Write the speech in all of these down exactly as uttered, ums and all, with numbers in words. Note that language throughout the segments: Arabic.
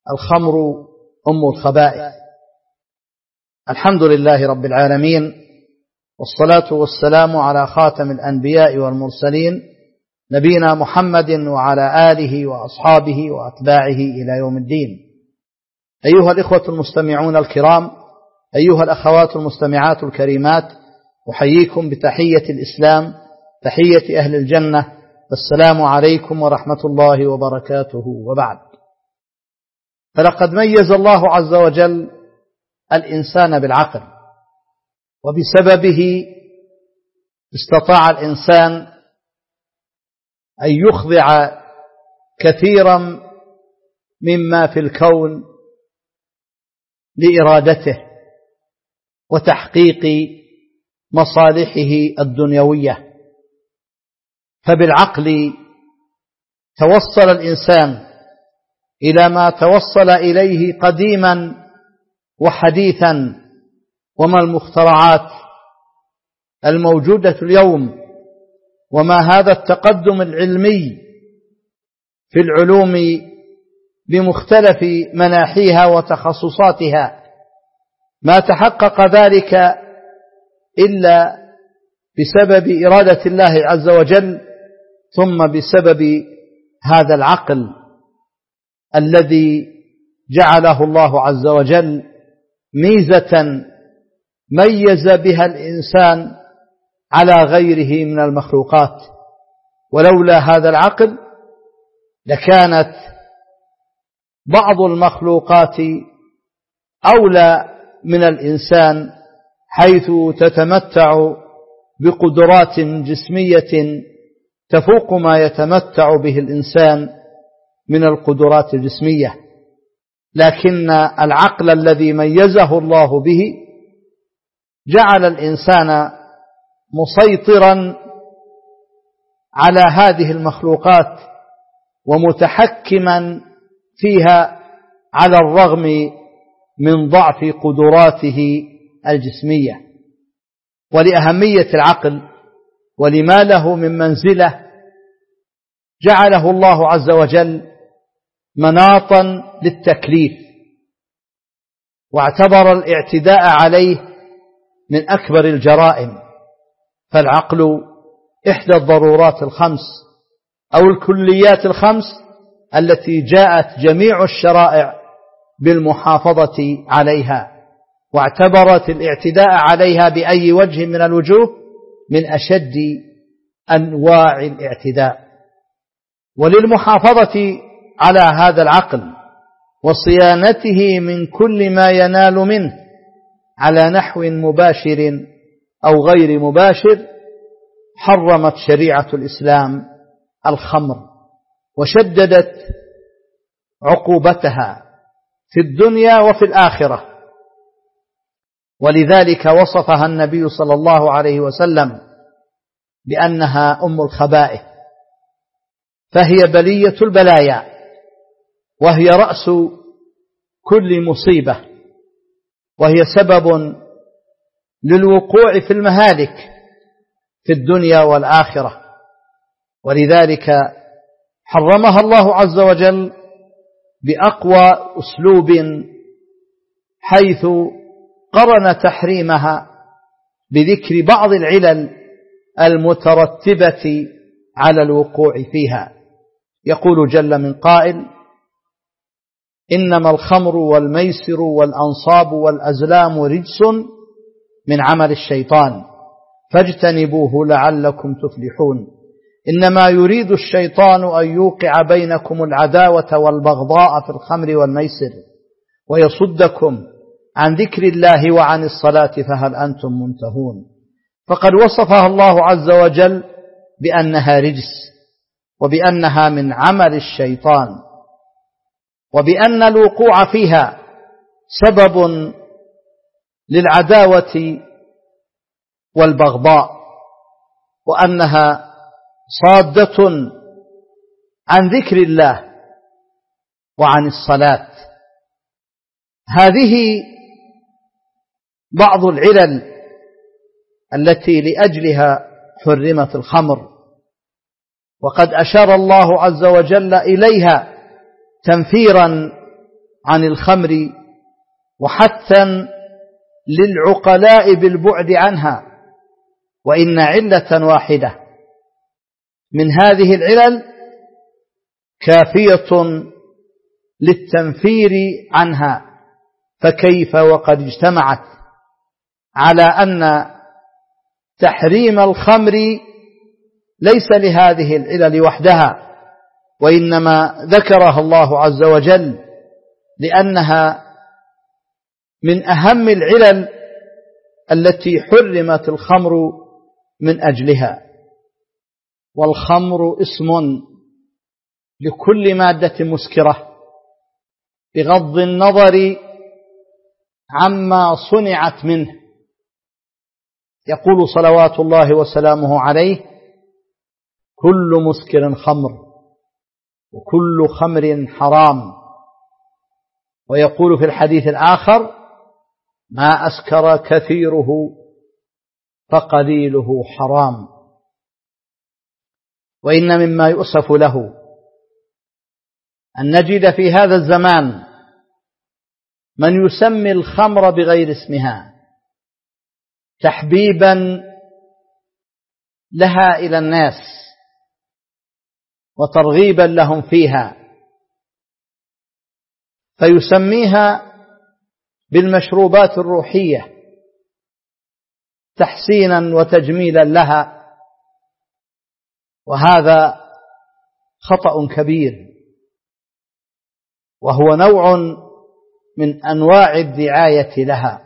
الخمر أم الخبائث. الحمد لله رب العالمين، والصلاة والسلام على خاتم الأنبياء والمرسلين نبينا محمد وعلى آله وأصحابه وأتباعه إلى يوم الدين. أيها الإخوة المستمعون الكرام، أيها الأخوات المستمعات الكريمات، أحييكم بتحية الإسلام، تحية أهل الجنة. السلام عليكم ورحمة الله وبركاته. وبعد، فلقد ميز الله عز وجل الإنسان بالعقل، وبسببه استطاع الإنسان أن يخضع كثيرا مما في الكون لإرادته وتحقيق مصالحه الدنيوية. فبالعقل توصل الإنسان إلى ما توصل إليه قديما وحديثا. وما المخترعات الموجودة اليوم، وما هذا التقدم العلمي في العلوم بمختلف مناحيها وتخصصاتها، ما تحقق ذلك إلا بسبب إرادة الله عز وجل، ثم بسبب هذا العقل الذي جعله الله عز وجل ميزة ميز بها الإنسان على غيره من المخلوقات. ولولا هذا العقل لكانت بعض المخلوقات أولى من الإنسان، حيث تتمتع بقدرات جسمية تفوق ما يتمتع به الإنسان من القدرات الجسمية. لكن العقل الذي ميزه الله به جعل الإنسان مسيطرا على هذه المخلوقات ومتحكما فيها على الرغم من ضعف قدراته الجسمية. ولأهمية العقل ولما له من منزلة جعله الله عز وجل مناطا للتكليف، واعتبر الاعتداء عليه من أكبر الجرائم. فالعقل إحدى الضرورات الخمس أو الكليات الخمس التي جاءت جميع الشرائع بالمحافظة عليها، واعتبرت الاعتداء عليها بأي وجه من الوجوه من أشد أنواع الاعتداء. وللمحافظة على هذا العقل وصيانته من كل ما ينال منه على نحو مباشر أو غير مباشر، حرمت شريعة الإسلام الخمر، وشددت عقوبتها في الدنيا وفي الآخرة. ولذلك وصفها النبي صلى الله عليه وسلم بأنها أم الخبائث، فهي بلية البلايا، وهي رأس كل مصيبة، وهي سبب للوقوع في المهالك في الدنيا والآخرة. ولذلك حرمها الله عز وجل بأقوى أسلوب، حيث قرن تحريمها بذكر بعض العلل المترتبة على الوقوع فيها. يقول جل من قائل: إنما الخمر والميسر والأنصاب والأزلام رجس من عمل الشيطان فاجتنبوه لعلكم تفلحون. إنما يريد الشيطان أن يوقع بينكم العداوة والبغضاء في الخمر والميسر ويصدكم عن ذكر الله وعن الصلاة فهل أنتم منتهون. فقد وصفها الله عز وجل بأنها رجس، وبأنها من عمل الشيطان، وبأن الوقوع فيها سبب للعداوة والبغضاء، وأنها صادة عن ذكر الله وعن الصلاة. هذه بعض العلل التي لأجلها حرمت الخمر، وقد أشار الله عز وجل إليها تنفيرا عن الخمر وحثا للعقلاء بالبعد عنها، وإن علة واحدة من هذه العلل كافية للتنفير عنها، فكيف وقد اجتمعت على أن تحريم الخمر ليس لهذه العلل وحدها، وإنما ذكرها الله عز وجل لأنها من أهم العلل التي حرمت الخمر من أجلها. والخمر اسم لكل مادة مسكرة بغض النظر عما صنعت منه. يقول صلوات الله وسلامه عليه: كل مسكر خمر وكل خمر حرام. ويقول في الحديث الآخر: ما أسكر كثيره فقليله حرام. وإن مما يؤسف له أن نجد في هذا الزمان من يسمي الخمر بغير اسمها تحبيبا لها إلى الناس وترغيبا لهم فيها، فيسميها بالمشروبات الروحية تحسينا وتجميلا لها، وهذا خطأ كبير، وهو نوع من أنواع الدعاية لها.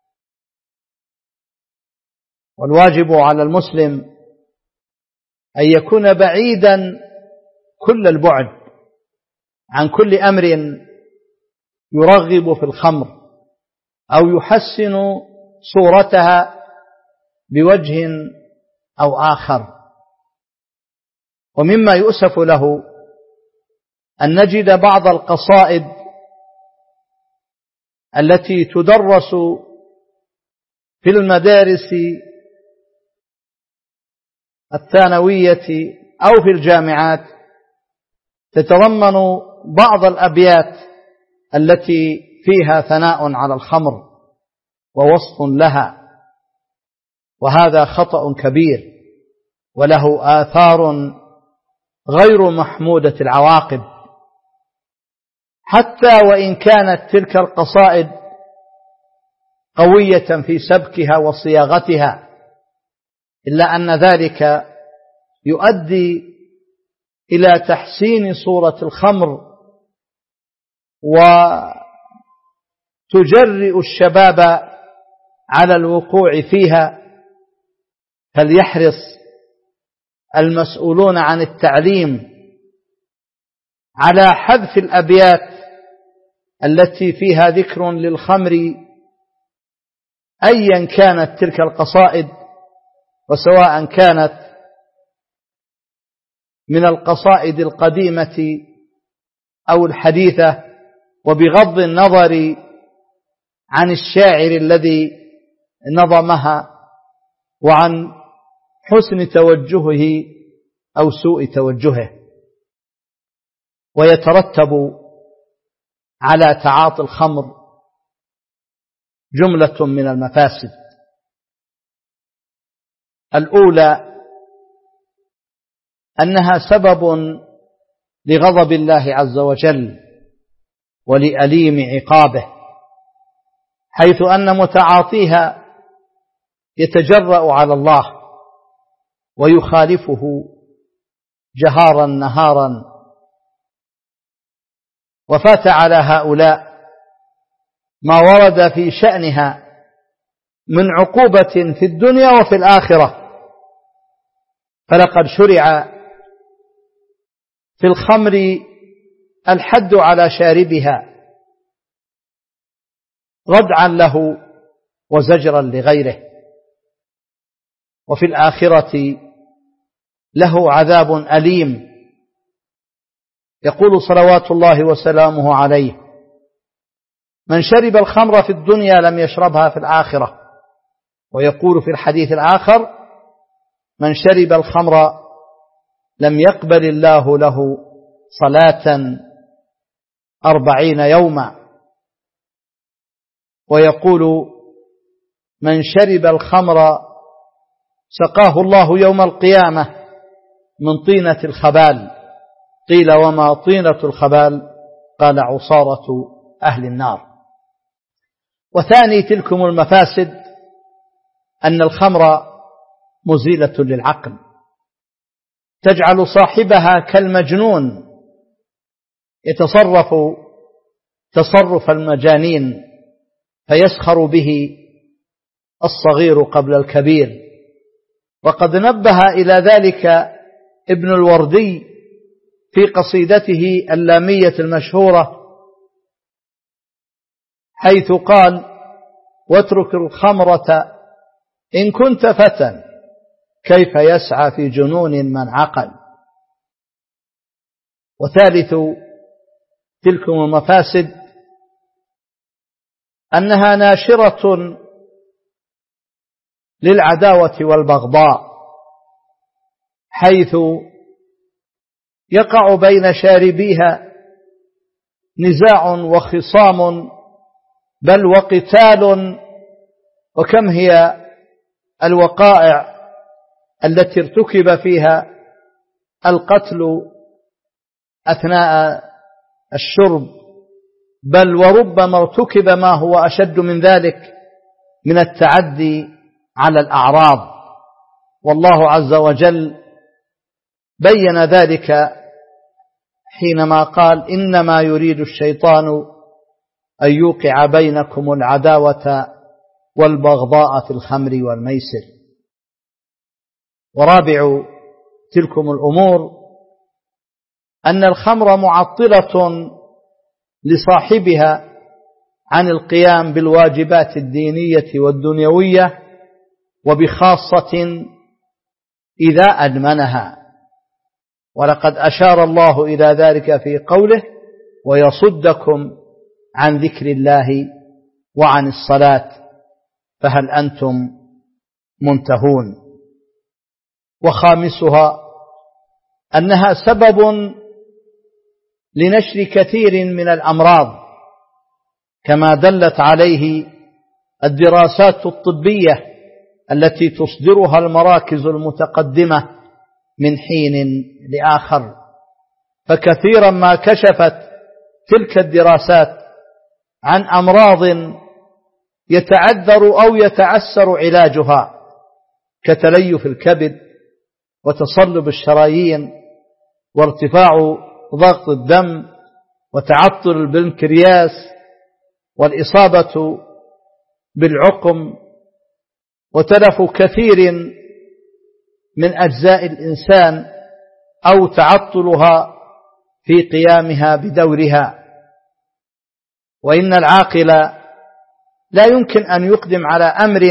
والواجب على المسلم أن يكون بعيدا كل البعد عن كل أمر يرغب في الخمر أو يحسن صورتها بوجه أو آخر. ومما يؤسف له أن نجد بعض القصائد التي تدرس في المدارس الثانوية أو في الجامعات تتضمن بعض الأبيات التي فيها ثناء على الخمر ووصف لها، وهذا خطأ كبير وله آثار غير محمودة العواقب، حتى وإن كانت تلك القصائد قوية في سبكها وصياغتها، إلا أن ذلك يؤدي إلى تحسين صورة الخمر وتجرئ الشباب على الوقوع فيها. فليحرص المسؤولون عن التعليم على حذف الأبيات التي فيها ذكر للخمر أيا كانت تلك القصائد، وسواء كانت من القصائد القديمة أو الحديثة، وبغض النظر عن الشاعر الذي نظمها وعن حسن توجهه أو سوء توجهه. ويترتب على تعاطي الخمر جملة من المفاسد. الأولى أنها سبب لغضب الله عز وجل ولأليم عقابه، حيث أن متعاطيها يتجرأ على الله ويخالفه جهارا نهارا. وفات على هؤلاء ما ورد في شأنها من عقوبة في الدنيا وفي الآخرة. فلقد شرع في الخمر الحد على شاربها ردعا له وزجرا لغيره، وفي الآخرة له عذاب أليم. يقول صلوات الله وسلامه عليه: من شرب الخمر في الدنيا لم يشربها في الآخرة. ويقول في الحديث الآخر: من شرب الخمر لم يقبل الله له صلاة أربعين يوما. ويقول من شرب الخمر سقاه الله يوم القيامة من طينة الخبال. قيل وما طينة الخبال؟ قال عصارة أهل النار. وثاني تلكم المفاسد أن الخمر مزيلة للعقل، تجعل صاحبها كالمجنون يتصرف تصرف المجانين، فيسخر به الصغير قبل الكبير. وقد نبه إلى ذلك ابن الوردي في قصيدته اللامية المشهورة، حيث قال: واترك الخمرة إن كنت فتى، كيف يسعى في جنون من عقل. وثالث تلكم المفاسد أنها ناشرة للعداوة والبغضاء، حيث يقع بين شاربيها نزاع وخصام بل وقتال. وكم هي الوقائع التي ارتكب فيها القتل أثناء الشرب، بل وربما ارتكب ما هو أشد من ذلك من التعدي على الأعراض. والله عز وجل بين ذلك حينما قال: إنما يريد الشيطان أن يوقع بينكم العداوة والبغضاء في الخمر والميسر. ورابع تلكم الأمور أن الخمر معطلة لصاحبها عن القيام بالواجبات الدينية والدنيوية، وبخاصة إذا أدمنها. ولقد أشار الله إلى ذلك في قوله: ويصدكم عن ذكر الله وعن الصلاة فهل أنتم منتهون. وخامسها أنها سبب لنشر كثير من الأمراض، كما دلت عليه الدراسات الطبية التي تصدرها المراكز المتقدمة من حين لآخر. فكثيرا ما كشفت تلك الدراسات عن أمراض يتعذر أو يتعسر علاجها، كتليف الكبد وتصلب الشرايين وارتفاع ضغط الدم وتعطل البنكرياس والإصابة بالعقم وتلف كثير من أجزاء الإنسان أو تعطلها في قيامها بدورها. وإن العاقل لا يمكن أن يقدم على أمر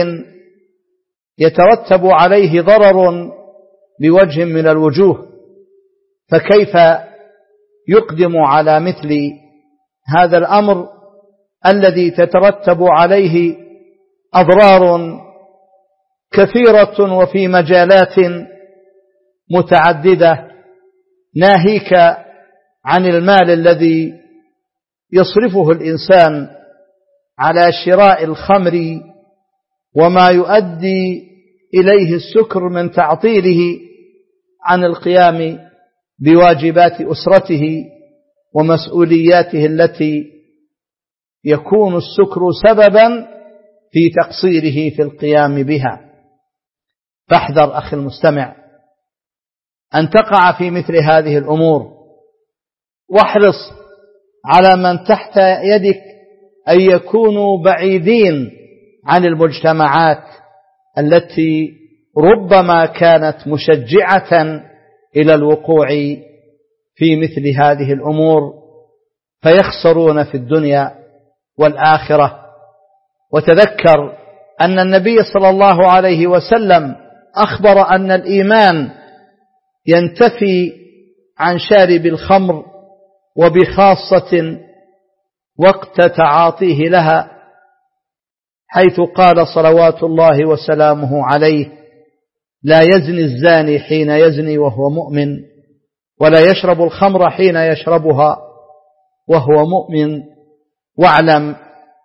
يترتب عليه ضرر بوجه من الوجوه، فكيف يقدم على مثل هذا الأمر الذي تترتب عليه أضرار كثيرة وفي مجالات متعددة، ناهيك عن المال الذي يصرفه الإنسان على شراء الخمر وما يؤدي إليه السكر من تعطيله عن القيام بواجبات أسرته ومسؤولياته التي يكون السكر سببا في تقصيره في القيام بها. فاحذر أخي المستمع أن تقع في مثل هذه الأمور، واحرص على من تحت يدك أن يكونوا بعيدين عن المجتمعات التي ربما كانت مشجعة إلى الوقوع في مثل هذه الأمور، فيخسرون في الدنيا والآخرة. وتذكر أن النبي صلى الله عليه وسلم أخبر أن الإيمان ينتفي عن شارب الخمر، وبخاصة وقت تعاطيه لها، حيث قال صلوات الله وسلامه عليه: لا يزني الزاني حين يزني وهو مؤمن، ولا يشرب الخمر حين يشربها وهو مؤمن، واعلم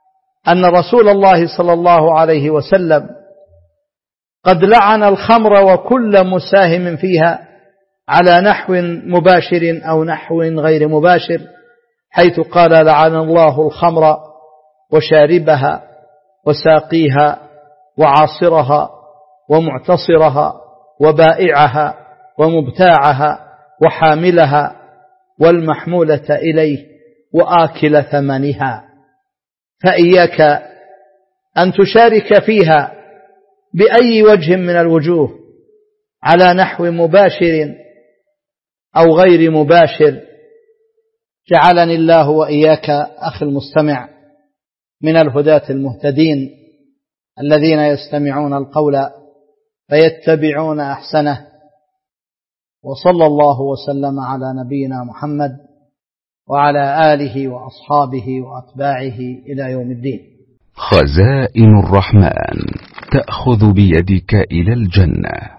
أن رسول الله صلى الله عليه وسلم قد لعن الخمر وكل مساهم فيها على نحو مباشر أو نحو غير مباشر، حيث قال: لعن الله الخمر وشاربها وساقيها وعاصرها ومعتصرها وبائعها ومبتاعها وحاملها والمحمولة إليه وآكل ثمنها. فإياك أن تشارك فيها بأي وجه من الوجوه على نحو مباشر أو غير مباشر. جعلني الله وإياك أخي المستمع من الهداة المهتدين الذين يستمعون القول فيتبعون أحسنه. وصلى الله وسلم على نبينا محمد وعلى آله وأصحابه وأتباعه إلى يوم الدين. خزائن الرحمن تأخذ بيدك إلى الجنة.